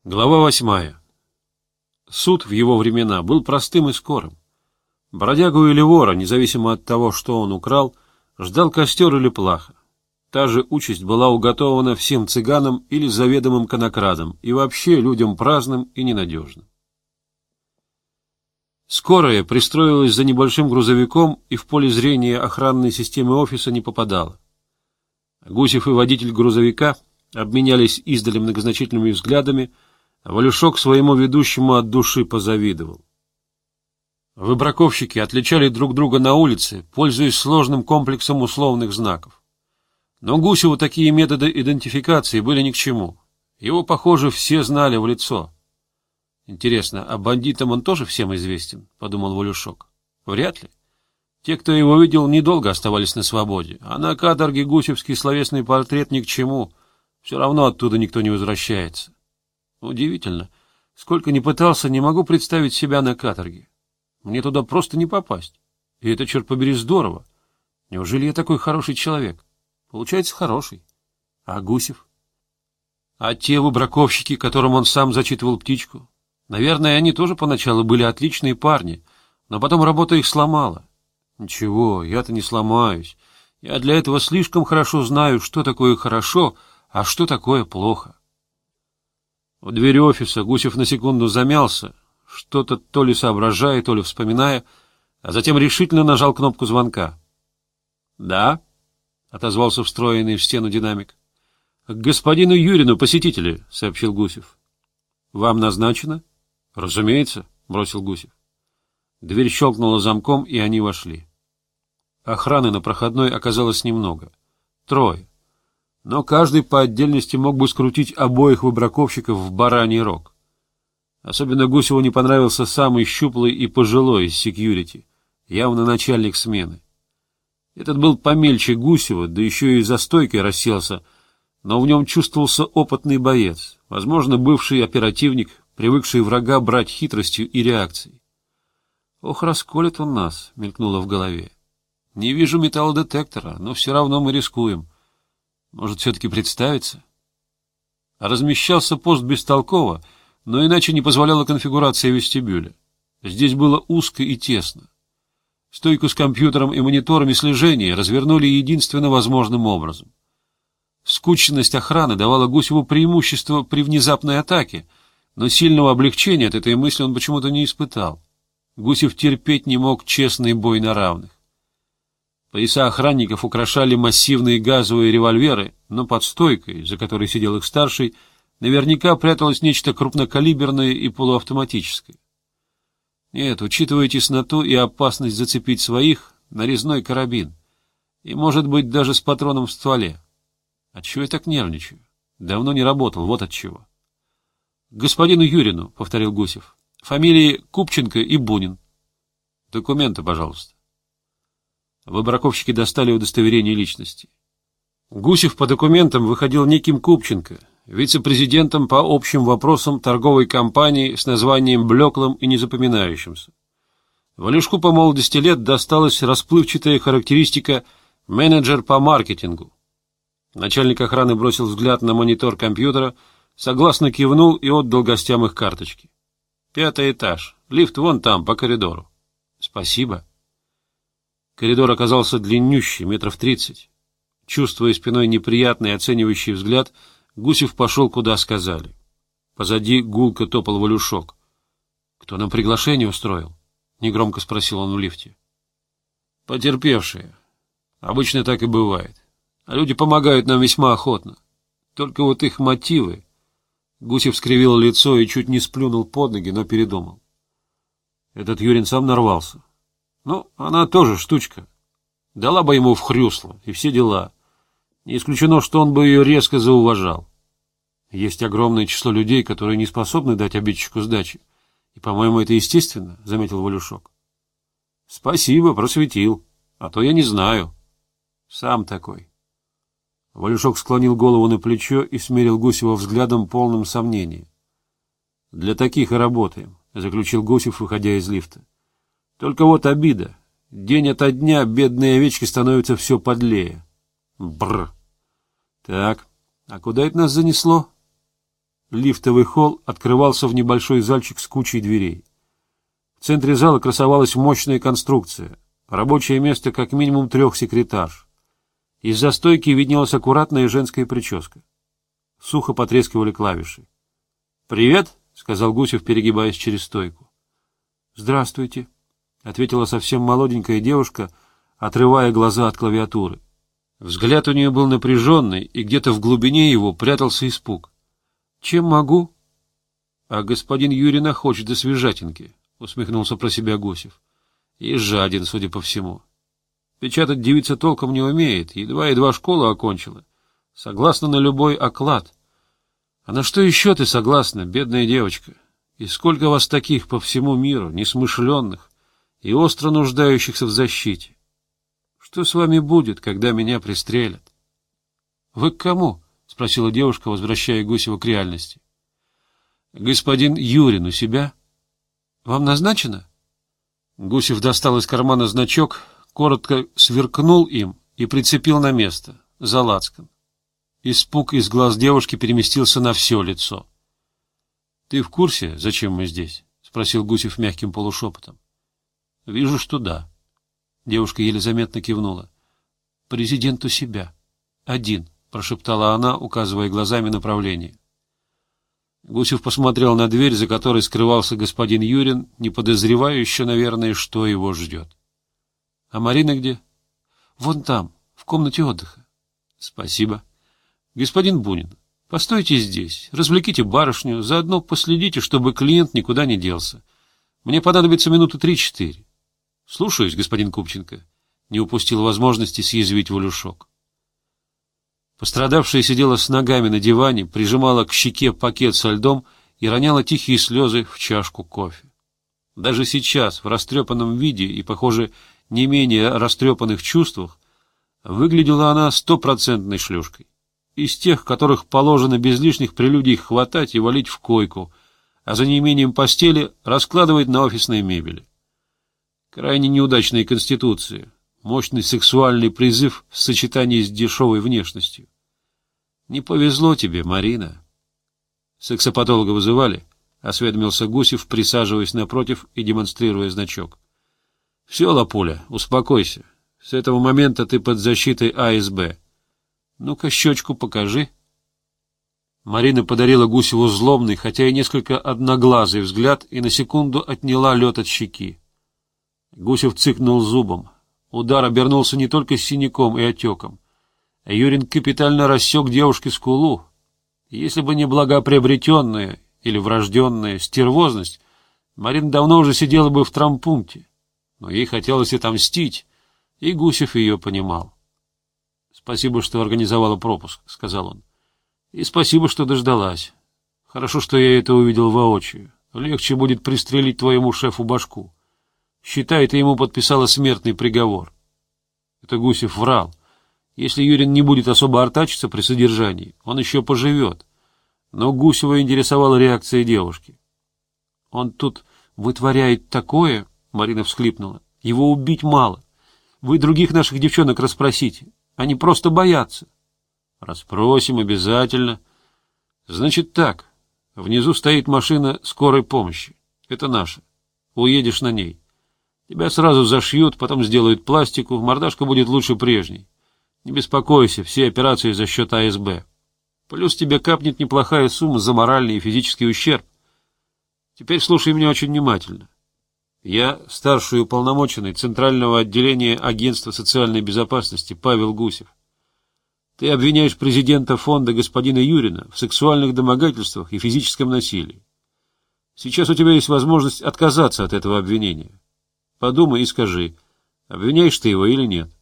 Глава 8. Суд в его времена был простым и скорым. Бродягу или вора, независимо от того, что он украл, ждал костер или плаха. Та же участь была уготована всем цыганам или заведомым конокрадам и вообще людям праздным и ненадежным. Скорая пристроилась за небольшим грузовиком и в поле зрения охранной системы офиса не попадала. Гусев и водитель грузовика обменялись издали многозначительными взглядами, а Валюшок своему ведущему от души позавидовал. Выбраковщики отличали друг друга на улице, пользуясь сложным комплексом условных знаков. Но Гусеву такие методы идентификации были ни к чему. Его, похоже, все знали в лицо. Интересно, а бандитам он тоже всем известен? — подумал Валюшок. Вряд ли. Те, кто его видел, недолго оставались на свободе, а на каторге гусевский словесный портрет ни к чему. Все равно оттуда никто не возвращается. Удивительно. Сколько ни пытался, не могу представить себя на каторге. Мне туда просто не попасть. И это, черт побери, здорово. Неужели я такой хороший человек? Получается, хороший. А Гусев? А те выбраковщики, которым он сам зачитывал птичку? Наверное, они тоже поначалу были отличные парни, но потом работа их сломала. Ничего, я-то не сломаюсь. Я для этого слишком хорошо знаю, что такое хорошо, а что такое плохо. В двери офиса Гусев на секунду замялся, что-то то ли соображая, то ли вспоминая, а затем решительно нажал кнопку звонка. — Да, — отозвался встроенный в стену динамик. — К господину Юрину посетители, — сообщил Гусев. — Вам назначено? — Разумеется, — бросил Гусев. Дверь щелкнула замком, и они вошли. Охраны на проходной оказалось немного. 3. Но каждый по отдельности мог бы скрутить обоих выбраковщиков в бараний рог. Особенно Гусеву не понравился самый щуплый и пожилой из секьюрити, явно начальник смены. Этот был помельче Гусева, да еще и за стойкой расселся, но в нем чувствовался опытный боец, возможно, бывший оперативник, привыкший врага брать хитростью и реакцией. «Ох, расколет он нас», — мелькнуло в голове. «Не вижу металлодетектора, но все равно мы рискуем. Может, все-таки представиться?» Размещался пост бестолково, но иначе не позволяла конфигурация вестибюля. Здесь было узко и тесно. Стойку с компьютером и мониторами слежения развернули единственно возможным образом. Скученность охраны давала Гусеву преимущество при внезапной атаке, но сильного облегчения от этой мысли он почему-то не испытал. Гусев терпеть не мог честный бой на равных. Пояса охранников украшали массивные газовые револьверы, но под стойкой, за которой сидел их старший, наверняка пряталось нечто крупнокалиберное и полуавтоматическое. Нет, учитывая тесноту и опасность зацепить своих, нарезной карабин. И, может быть, даже с патроном в стволе. Отчего я так нервничаю? Давно не работал, вот отчего. — К господину Юрину, — повторил Гусев. — Фамилии Купченко и Бунин. — Документы, пожалуйста. Выбраковщики достали удостоверение личности. Гусев по документам выходил неким Купченко, вице-президентом по общим вопросам торговой компании с названием блеклым и незапоминающимся. Валюшку по молодости лет досталась расплывчатая характеристика «менеджер по маркетингу». Начальник охраны бросил взгляд на монитор компьютера, согласно кивнул и отдал гостям их карточки. 5-й этаж, лифт вон там, по коридору. — Спасибо. Коридор оказался длиннющий, 30 метров. Чувствуя спиной неприятный оценивающий взгляд, Гусев пошел, куда сказали. Позади гулко топал Валюшок. — Кто нам приглашение устроил? — негромко спросил он в лифте. — Потерпевшие. Обычно так и бывает. А люди помогают нам весьма охотно. Только вот их мотивы... Гусев скривил лицо и чуть не сплюнул под ноги, но передумал. Этот Юрин сам нарвался. Ну, она тоже штучка. Дала бы ему в хрюсло, и все дела. Не исключено, что он бы ее резко зауважал. Есть огромное число людей, которые не способны дать обидчику сдачи. И, по-моему, это естественно, — заметил Валюшок. — Спасибо, просветил. А то я не знаю. Сам такой. Валюшок склонил голову на плечо и смерил Гусева взглядом, полным сомнения. — Для таких и работаем, — заключил Гусев, выходя из лифта. — Только вот обида. День ото дня бедные овечки становятся все подлее. Бррр. Так, а куда это нас занесло? Лифтовый холл открывался в небольшой зальчик с кучей дверей. В центре зала красовалась мощная конструкция, рабочее место как минимум 3 секретарш. Из-за стойки виднелась аккуратная женская прическа. Сухо потрескивали клавиши. «Привет», — сказал Гусев, перегибаясь через стойку. «Здравствуйте», — ответила совсем молоденькая девушка, отрывая глаза от клавиатуры. Взгляд у нее был напряженный, и где-то в глубине его прятался испуг. «Чем могу?» «А господин Юрин хочет до свежатинки», — усмехнулся про себя Гусев. «И жаден, судя по всему. Печатать девица толком не умеет, едва-едва школу окончила. Согласна на любой оклад. А на что еще ты согласна, бедная девочка? И сколько вас таких по всему миру, несмышленных и остро нуждающихся в защите? Что с вами будет, когда меня пристрелят?» «Вы к кому?» — спросила девушка, возвращая Гусева к реальности. «Господин Юрин у себя. Вам назначено?» Гусев достал из кармана значок, коротко сверкнул им и прицепил на место, за лацкан. Испуг из глаз девушки переместился на все лицо. — Ты в курсе, зачем мы здесь? — спросил Гусев мягким полушепотом. — Вижу, что да. Девушка еле заметно кивнула. — Президент у себя. Один, — прошептала она, указывая глазами направление. Гусев посмотрел на дверь, за которой скрывался господин Юрин, не подозревая еще, наверное, что его ждет. — А Марина где? — Вон там, в комнате отдыха. — Спасибо. — Господин Бунин, постойте здесь, развлеките барышню, заодно последите, чтобы клиент никуда не делся. Мне понадобится минуты 3-4. — Слушаюсь, господин Купченко. Не упустил возможности съязвить Валюшок. Пострадавшая сидела с ногами на диване, прижимала к щеке пакет со льдом и роняла тихие слезы в чашку кофе. Даже сейчас, в растрепанном виде и, похоже, не менее растрепанных чувствах, выглядела она 100% шлюшкой. Из тех, которых положено без лишних прелюдий хватать и валить в койку, а за неимением постели раскладывать на офисной мебели. Крайне неудачная конституция, мощный сексуальный призыв в сочетании с дешевой внешностью. Не повезло тебе, Марина. Сексопатолога вызывали? — осведомился Гусев, присаживаясь напротив и демонстрируя значок. — Все, Лапуля, успокойся. С этого момента ты под защитой АСБ. Ну-ка, щечку покажи. Марина подарила Гусеву злобный, хотя и несколько одноглазый взгляд, и на секунду отняла лед от щеки. Гусев цыкнул зубом. Удар обернулся не только синяком и отеком. А Юрин капитально рассек девушке скулу. Если бы не благоприобретенная или врожденная стервозность, Марина давно уже сидела бы в травмпункте. Но ей хотелось отомстить, и Гусев ее понимал. — Спасибо, что организовала пропуск, — сказал он. — И спасибо, что дождалась. Хорошо, что я это увидел воочию. Легче будет пристрелить твоему шефу башку. Считай, ты ему подписала смертный приговор. Это Гусев врал. Если Юрин не будет особо артачиться при содержании, он еще поживет. Но Гусева интересовала реакция девушки. — Он тут вытворяет такое, — Марина всхлипнула. — Его убить мало. Вы других наших девчонок расспросите. Они просто боятся. — Расспросим обязательно. Значит так, внизу стоит машина скорой помощи. Это наша. Уедешь на ней. Тебя сразу зашьют, потом сделают пластику, мордашка будет лучше прежней. Не беспокойся, все операции за счет АСБ. Плюс тебе капнет неплохая сумма за моральный и физический ущерб. Теперь слушай меня очень внимательно. Я старший уполномоченный Центрального отделения Агентства социальной безопасности Павел Гусев. Ты обвиняешь президента фонда господина Юрина в сексуальных домогательствах и физическом насилии. Сейчас у тебя есть возможность отказаться от этого обвинения. Подумай и скажи, обвиняешь ты его или нет.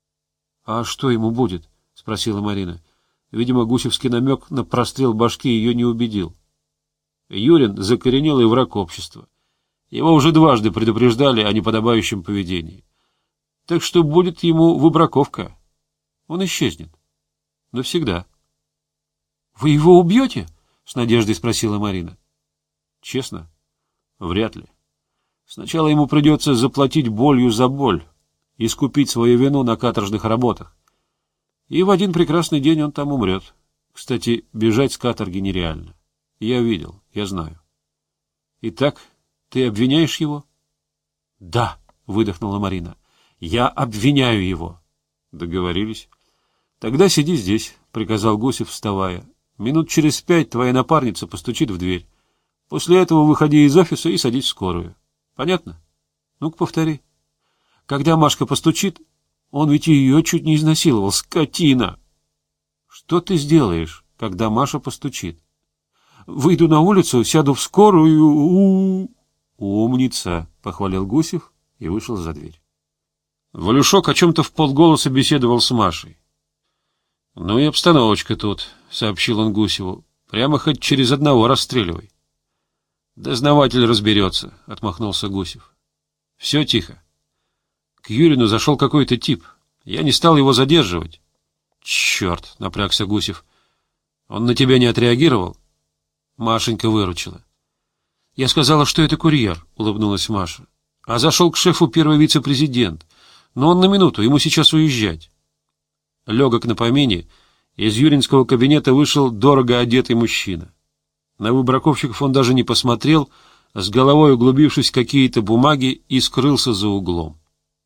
— А что ему будет? — спросила Марина. Видимо, гусевский намек на прострел башки ее не убедил. Юрин — закоренелый враг общества. Его уже дважды предупреждали о неподобающем поведении. Так что будет ему выбраковка. Он исчезнет. Навсегда. — Вы его убьете? — с надеждой спросила Марина. — Честно? Вряд ли. Сначала ему придется заплатить болью за боль, искупить свою вину на каторжных работах. И в один прекрасный день он там умрет. Кстати, бежать с каторги нереально. Я видел, я знаю. Итак, ты обвиняешь его? Да, выдохнула Марина. Я обвиняю его. Договорились. Тогда сиди здесь, приказал Гусев, вставая. Минут через 5 твоя напарница постучит в дверь. После этого выходи из офиса и садись в скорую. Понятно? Ну-ка, повтори. Когда Машка постучит, он ведь ее чуть не изнасиловал, скотина. Что ты сделаешь, когда Маша постучит? Выйду на улицу, сяду в скорую. Умница, похвалил Гусев и вышел за дверь. Валюшок о чем-то вполголоса беседовал с Машей. Ну и обстановочка тут, сообщил он Гусеву. Прямо хоть через одного расстреливай. Дознаватель разберется, отмахнулся Гусев. Все тихо. К Юрину зашел какой-то тип. Я не стал его задерживать. Черт, напрягся Гусев. Он на тебя не отреагировал? Машенька выручила. Я сказала, что это курьер, улыбнулась Маша. А зашел к шефу первый вице-президент. Но он на минуту, ему сейчас уезжать. Легок на помине, из юринского кабинета вышел дорого одетый мужчина. На выбраковщиков он даже не посмотрел, с головой углубившись в какие-то бумаги, и скрылся за углом.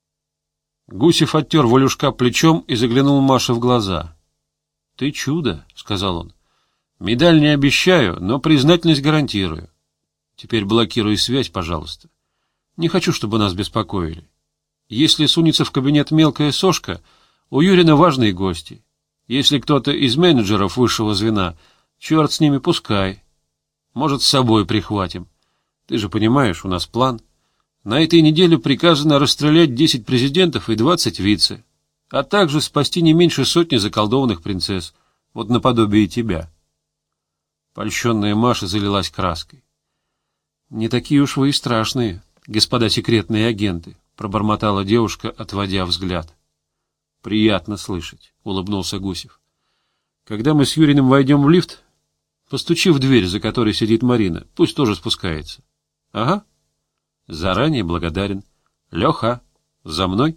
Гусев оттер Валюшка плечом и заглянул Маше в глаза. — Ты чудо, — сказал он. — Медаль не обещаю, но признательность гарантирую. Теперь блокируй связь, пожалуйста. Не хочу, чтобы нас беспокоили. Если сунется в кабинет мелкая сошка, у Юрина важные гости. Если кто-то из менеджеров высшего звена, черт с ними, пускай. Может, с собой прихватим. Ты же понимаешь, у нас план. На этой неделе приказано расстрелять 10 президентов и 20 вице, а также спасти не меньше сотни заколдованных принцесс, вот наподобие тебя. Польщенная Маша залилась краской. — Не такие уж вы и страшные, господа секретные агенты, — пробормотала девушка, отводя взгляд. — Приятно слышать, — улыбнулся Гусев. — Когда мы с Юриным войдем в лифт, постучи в дверь, за которой сидит Марина, пусть тоже спускается. — Ага. Заранее благодарен. Леха, за мной.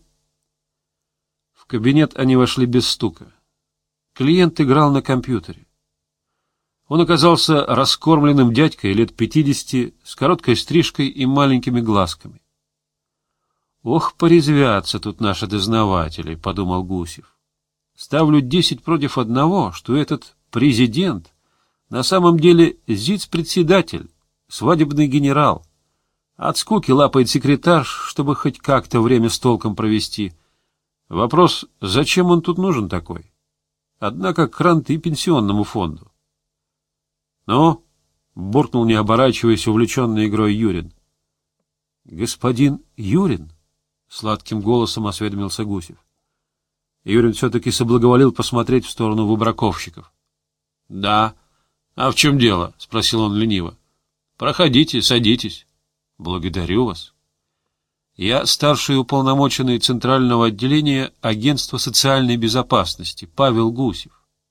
В кабинет они вошли без стука. Клиент играл на компьютере. Он оказался раскормленным дядькой лет 50, с короткой стрижкой и маленькими глазками. «Ох, порезвятся тут наши дознаватели», — подумал Гусев. «Ставлю 10 против 1, что этот президент на самом деле зиц-председатель, свадебный генерал. От скуки лапает секретарш, чтобы хоть как-то время с толком провести. Вопрос, зачем он тут нужен такой? Однако кранты пенсионному фонду». «Ну?» — буркнул, не оборачиваясь, увлеченный игрой Юрин. «Господин Юрин?» — сладким голосом осведомился Гусев. Юрин все-таки соблаговолил посмотреть в сторону выбраковщиков. — Да. — А в чем дело? — спросил он лениво. — Проходите, садитесь. — Благодарю вас. Я старший уполномоченный Центрального отделения Агентства социальной безопасности Павел Гусев.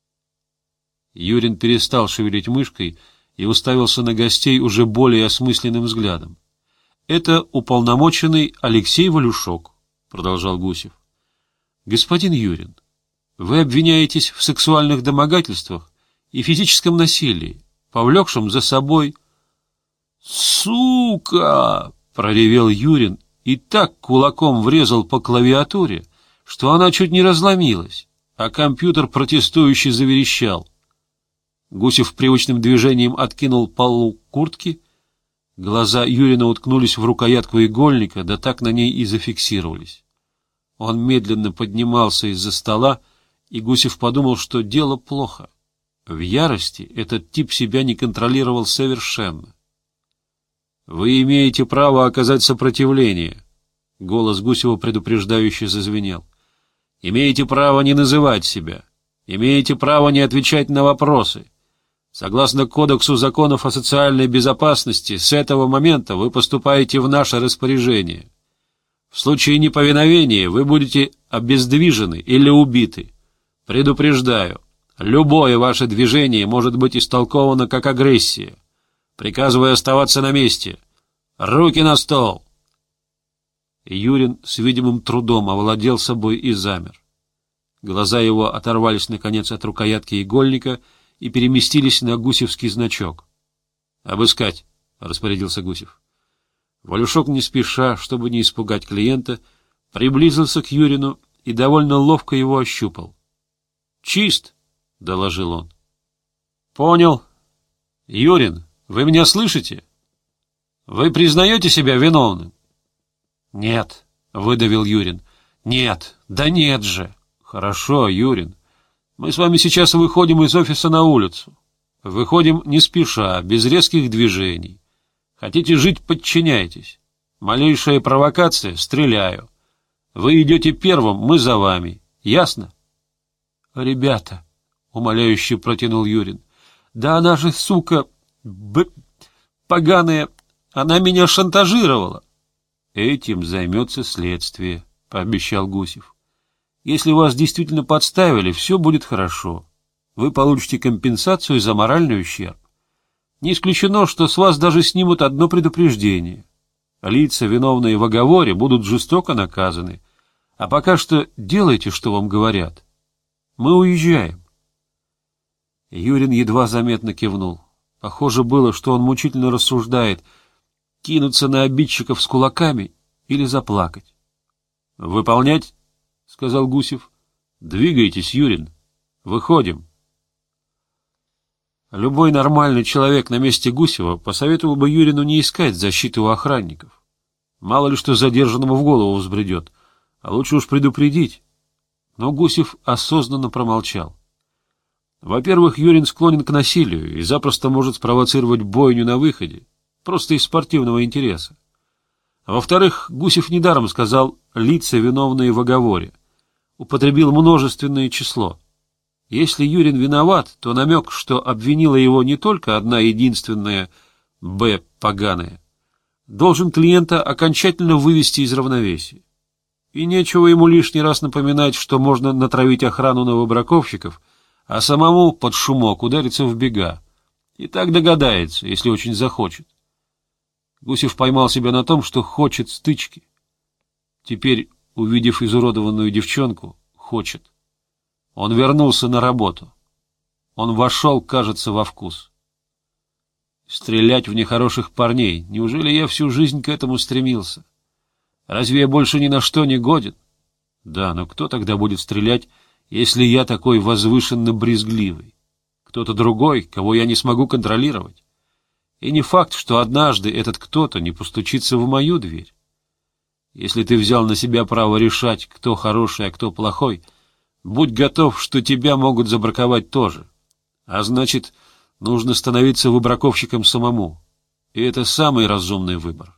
Юрин перестал шевелить мышкой и уставился на гостей уже более осмысленным взглядом. — Это уполномоченный Алексей Валюшок, — продолжал Гусев. — Господин Юрин, вы обвиняетесь в сексуальных домогательствах и физическом насилии, повлекшем за собой... — Сука! — проревел Юрин и так кулаком врезал по клавиатуре, что она чуть не разломилась, а компьютер протестующе заверещал. Гусев привычным движением откинул полу куртки. Глаза Юрина уткнулись в рукоятку игольника, да так на ней и зафиксировались. Он медленно поднимался из-за стола, и Гусев подумал, что дело плохо. В ярости этот тип себя не контролировал совершенно. — Вы имеете право оказать сопротивление, — голос Гусева предупреждающе зазвенел. — Имеете право не называть себя. Имеете право не отвечать на вопросы. Согласно Кодексу законов о социальной безопасности, с этого момента вы поступаете в наше распоряжение. В случае неповиновения вы будете обездвижены или убиты. Предупреждаю, любое ваше движение может быть истолковано как агрессия. Приказываю оставаться на месте. Руки на стол. Юрин с видимым трудом овладел собой и замер. Глаза его оторвались, наконец, от рукоятки игольника и переместились на гусевский значок. — Обыскать, — распорядился Гусев. Валюшок не спеша, чтобы не испугать клиента, приблизился к Юрину и довольно ловко его ощупал. — Чист, — доложил он. — Понял. — Юрин, вы меня слышите? Вы признаете себя виновным? — Нет, — выдавил Юрин. — Нет, да нет же. — Хорошо, Юрин. Мы с вами сейчас выходим из офиса на улицу. Выходим не спеша, без резких движений. Хотите жить — подчиняйтесь. Малейшая провокация — стреляю. Вы идете первым, мы за вами. Ясно? — Ребята, — умоляюще протянул Юрин, — да она же, сука, поганая, она меня шантажировала. — Этим займется следствие, — пообещал Гусев. — Если вас действительно подставили, все будет хорошо. Вы получите компенсацию за моральный ущерб. Не исключено, что с вас даже снимут одно предупреждение. Лица, виновные в оговоре, будут жестоко наказаны. А пока что делайте, что вам говорят. Мы уезжаем. Юрин едва заметно кивнул. Похоже было, что он мучительно рассуждает, кинуться на обидчиков с кулаками или заплакать. — Выполнять, — сказал Гусев. — Двигайтесь, Юрин. Выходим. Любой нормальный человек на месте Гусева посоветовал бы Юрину не искать защиты у охранников. Мало ли что задержанному в голову взбредет, а лучше уж предупредить. Но Гусев осознанно промолчал. Во-первых, Юрин склонен к насилию и запросто может спровоцировать бойню на выходе, просто из спортивного интереса. Во-вторых, Гусев недаром сказал «лица, виновные в оговоре», употребил множественное число. Если Юрин виноват, то намек, что обвинила его не только одна единственная «Б» поганая, должен клиента окончательно вывести из равновесия. И нечего ему лишний раз напоминать, что можно натравить охрану новобраковщиков, а самому под шумок удариться в бега. И так догадается, если очень захочет. Гусев поймал себя на том, что хочет стычки. Теперь, увидев изуродованную девчонку, хочет. Он вернулся на работу. Он вошел, кажется, во вкус. Стрелять в нехороших парней. Неужели я всю жизнь к этому стремился? Разве я больше ни на что не годен? Да, но кто тогда будет стрелять, если я такой возвышенно-брезгливый? Кто-то другой, кого я не смогу контролировать. И не факт, что однажды этот кто-то не постучится в мою дверь. Если ты взял на себя право решать, кто хороший, а кто плохой, будь готов, что тебя могут забраковать тоже. А значит, нужно становиться выбраковщиком самому. И это самый разумный выбор.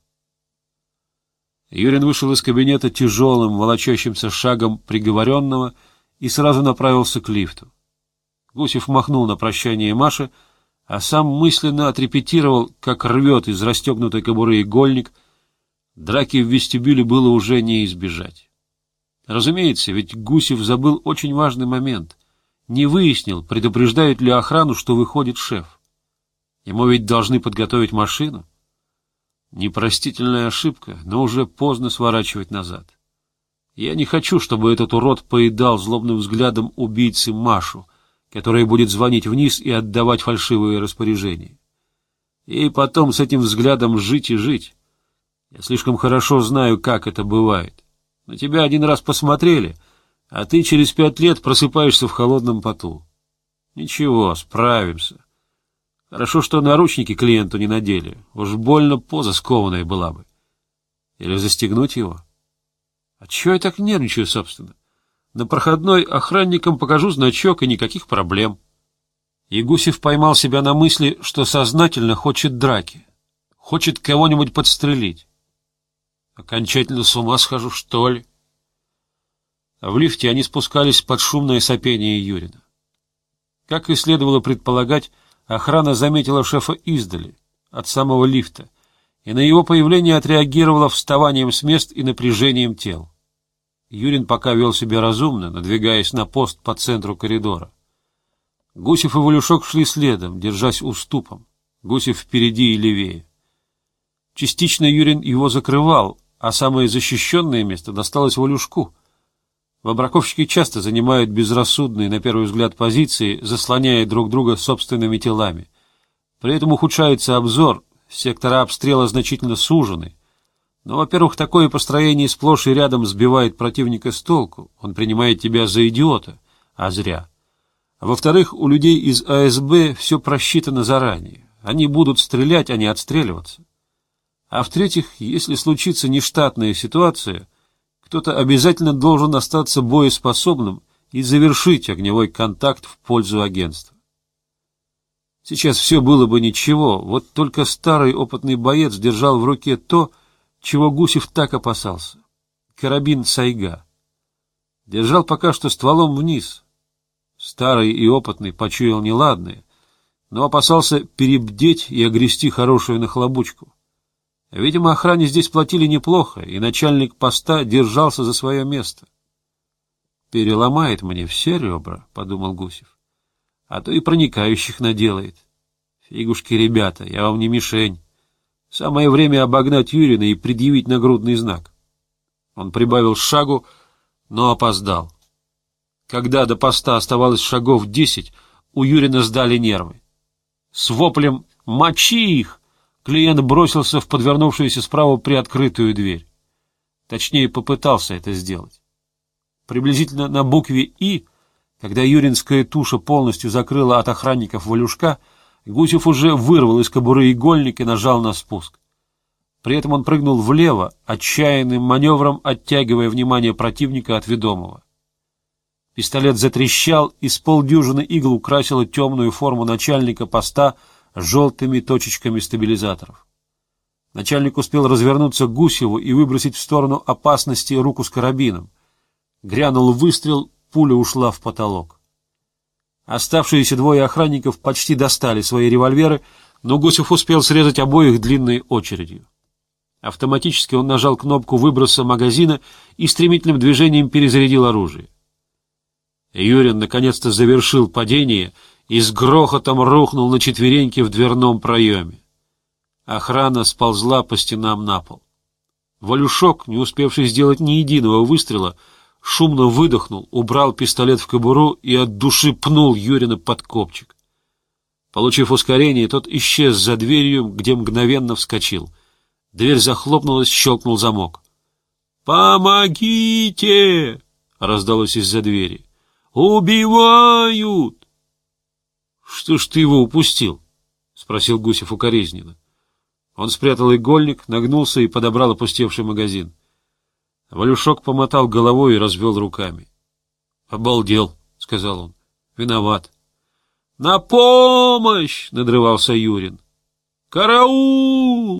Юрин вышел из кабинета тяжелым, волочащимся шагом приговоренного и сразу направился к лифту. Гусев махнул на прощание Маше, а сам мысленно отрепетировал, как рвет из расстегнутой кобуры игольник. Драки в вестибюле было уже не избежать. Разумеется, ведь Гусев забыл очень важный момент. Не выяснил, предупреждают ли охрану, что выходит шеф. Ему ведь должны подготовить машину. Непростительная ошибка, но уже поздно сворачивать назад. Я не хочу, чтобы этот урод поедал злобным взглядом убийцы Машу, которая будет звонить вниз и отдавать фальшивые распоряжения. И потом с этим взглядом жить и жить. Я слишком хорошо знаю, как это бывает. На тебя один раз посмотрели, а ты через 5 лет просыпаешься в холодном поту. Ничего, справимся. Хорошо, что наручники клиенту не надели. Уж больно поза скованная была бы. Или застегнуть его? А чего я так нервничаю, собственно? На проходной охранникам покажу значок, и никаких проблем. И Гусев поймал себя на мысли, что сознательно хочет драки. Хочет кого-нибудь подстрелить. Окончательно с ума схожу, что ли? В лифте они спускались под шумное сопение Юрина. Как и следовало предполагать, охрана заметила шефа издали, от самого лифта, и на его появление отреагировала вставанием с мест и напряжением тел. Юрин пока вел себя разумно, надвигаясь на пост по центру коридора. Гусев и Валюшок шли следом, держась уступом. Гусев впереди и левее. Частично Юрин его закрывал, а самое защищенное место досталось Валюшку. Выбраковщики часто занимают безрассудные, на первый взгляд, позиции, заслоняя друг друга собственными телами. При этом ухудшается обзор, сектора обстрела значительно сужены. Но, во-первых, такое построение сплошь и рядом сбивает противника с толку, он принимает тебя за идиота, а зря. А во-вторых, у людей из АСБ все просчитано заранее, они будут стрелять, а не отстреливаться. А в-третьих, если случится нештатная ситуация, кто-то обязательно должен остаться боеспособным и завершить огневой контакт в пользу агентства. Сейчас все было бы ничего, вот только старый опытный боец держал в руке то, чего Гусев так опасался — карабин Сайга. Держал пока что стволом вниз. Старый и опытный почуял неладное, но опасался перебдеть и огрести хорошую нахлобучку. Видимо, охране здесь платили неплохо, и начальник поста держался за свое место. «Переломает мне все ребра», — подумал Гусев, — «а то и проникающих наделает. Фигушки, ребята, я вам не мишень. Самое время обогнать Юрина и предъявить нагрудный знак». Он прибавил шагу, но опоздал. Когда до поста оставалось шагов 10, у Юрина сдали нервы. С воплем «Мочи их!» клиент бросился в подвернувшуюся справа приоткрытую дверь. Точнее, попытался это сделать. Приблизительно на букве «И», когда юринская туша полностью закрыла от охранников Валюшка, Гусев уже вырвал из кобуры игольник и нажал на спуск. При этом он прыгнул влево, отчаянным маневром оттягивая внимание противника от ведомого. Пистолет затрещал, и с полдюжины игл украсила темную форму начальника поста желтыми точечками стабилизаторов. Начальник успел развернуться к Гусеву и выбросить в сторону опасности руку с карабином. Грянул выстрел, пуля ушла в потолок. Оставшиеся двое охранников почти достали свои револьверы, но Гусев успел срезать обоих длинной очередью. Автоматически он нажал кнопку выброса магазина и стремительным движением перезарядил оружие. Юрин наконец-то завершил падение и с грохотом рухнул на четвереньки в дверном проеме. Охрана сползла по стенам на пол. Валюшок, не успевший сделать ни единого выстрела, шумно выдохнул, убрал пистолет в кобуру и от души пнул Юрина под копчик. Получив ускорение, тот исчез за дверью, где мгновенно вскочил. Дверь захлопнулась, щелкнул замок. «Помогите!» — раздалось из-за двери. «Убивают!» «Что ж ты его упустил?» — спросил Гусев укоризненно. Он спрятал игольник, нагнулся и подобрал опустевший магазин. Валюшок помотал головой и развел руками. — Обалдел, — сказал он. — Виноват. — На помощь! — надрывался Юрин. — Караул!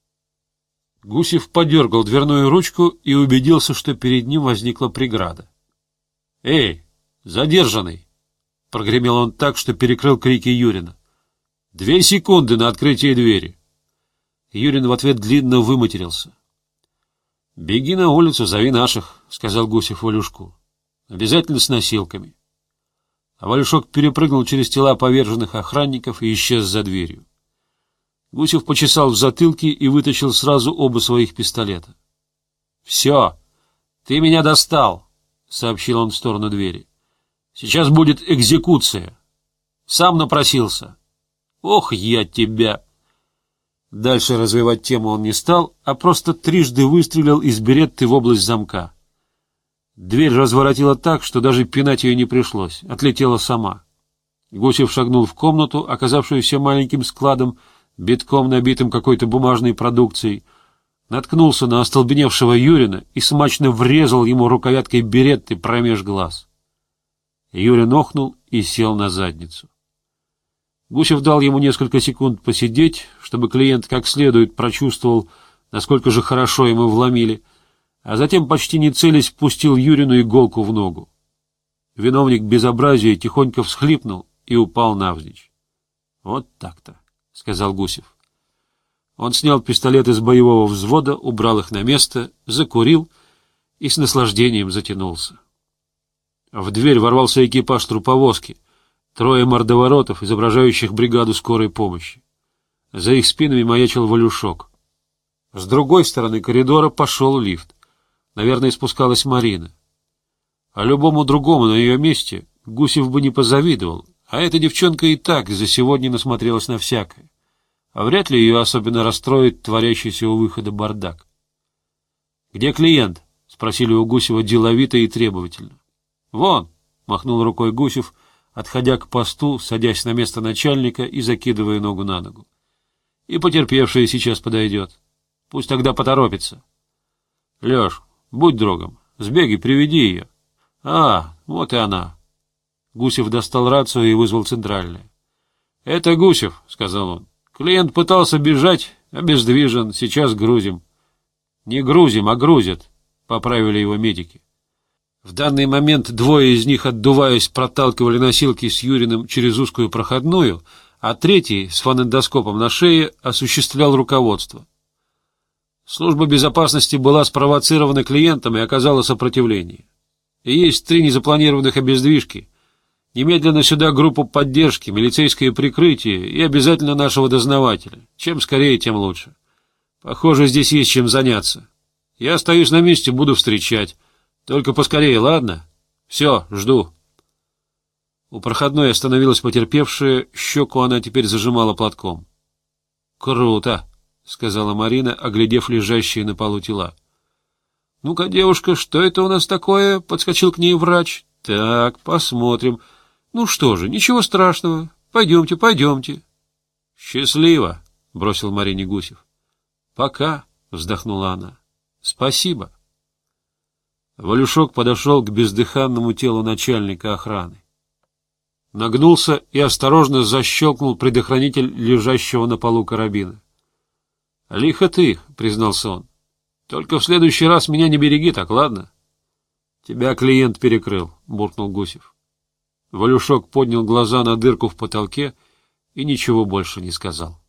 Гусев подергал дверную ручку и убедился, что перед ним возникла преграда. — Эй, задержанный! — прогремел он так, что перекрыл крики Юрина. — 2 секунды на открытие двери. Юрин в ответ длинно выматерился. — Беги на улицу, зови наших, — сказал Гусев Валюшку. — Обязательно с носилками. А Валюшок перепрыгнул через тела поверженных охранников и исчез за дверью. Гусев почесал в затылке и вытащил сразу оба своих пистолета. — Все, ты меня достал, — сообщил он в сторону двери. — Сейчас будет экзекуция. Сам напросился. Ох, я тебя... Дальше развивать тему он не стал, а просто трижды выстрелил из беретты в область замка. Дверь разворотила так, что даже пинать ее не пришлось, отлетела сама. Гусев шагнул в комнату, оказавшуюся маленьким складом, битком набитым какой-то бумажной продукцией, наткнулся на остолбеневшего Юрина и смачно врезал ему рукояткой беретты промеж глаз. Юрин охнул и сел на задницу. Гусев дал ему несколько секунд посидеть, чтобы клиент как следует прочувствовал, насколько же хорошо ему вломили, а затем, почти не целясь, пустил Юрину иголку в ногу. Виновник безобразия тихонько всхлипнул и упал навзничь. — Вот так-то, — сказал Гусев. Он снял пистолет из боевого взвода, убрал их на место, закурил и с наслаждением затянулся. В дверь ворвался экипаж труповозки. 3 мордоворотов, изображающих бригаду скорой помощи. За их спинами маячил Валюшок. С другой стороны коридора пошел лифт. Наверное, спускалась Марина. А любому другому на ее месте Гусев бы не позавидовал, а эта девчонка и так за сегодня насмотрелась на всякое. а вряд ли ее особенно расстроит творящийся у выхода бардак. — Где клиент? — спросили у Гусева деловито и требовательно. — Вон, — махнул рукой Гусев, отходя к посту, садясь на место начальника и закидывая ногу на ногу. — И потерпевшая сейчас подойдет. Пусть тогда поторопится. — Леш, будь другом, сбегай, приведи ее. — А, вот и она. Гусев достал рацию и вызвал центральное. — Это Гусев, — сказал он. — Клиент пытался бежать, обездвижен, сейчас грузим. — Не грузим, а грузят, — поправили его медики. В данный момент двое из них, отдуваясь, проталкивали носилки с Юриным через узкую проходную, а третий, с фонендоскопом на шее, осуществлял руководство. Служба безопасности была спровоцирована клиентом и оказала сопротивление. И есть 3 незапланированных обездвижки. Немедленно сюда группу поддержки, милицейское прикрытие и обязательно нашего дознавателя. Чем скорее, тем лучше. Похоже, здесь есть чем заняться. Я остаюсь на месте, буду встречать. Только поскорее, ладно? Все, жду. У проходной остановилась потерпевшая, щеку она теперь зажимала платком. — Круто, — сказала Марина, оглядев лежащие на полу тела. — Ну-ка, девушка, что это у нас такое? — подскочил к ней врач. — Так, посмотрим. Ну что же, ничего страшного. Пойдемте, пойдемте. — Счастливо, — бросил Марине Гусев. — Пока, — вздохнула она. — Спасибо. Валюшок подошел к бездыханному телу начальника охраны. Нагнулся и осторожно защелкнул предохранитель лежащего на полу карабина. — Лихо ты, — признался он. — Только в следующий раз меня не береги, так ладно? — Тебя клиент перекрыл, — буркнул Гусев. Валюшок поднял глаза на дырку в потолке и ничего больше не сказал.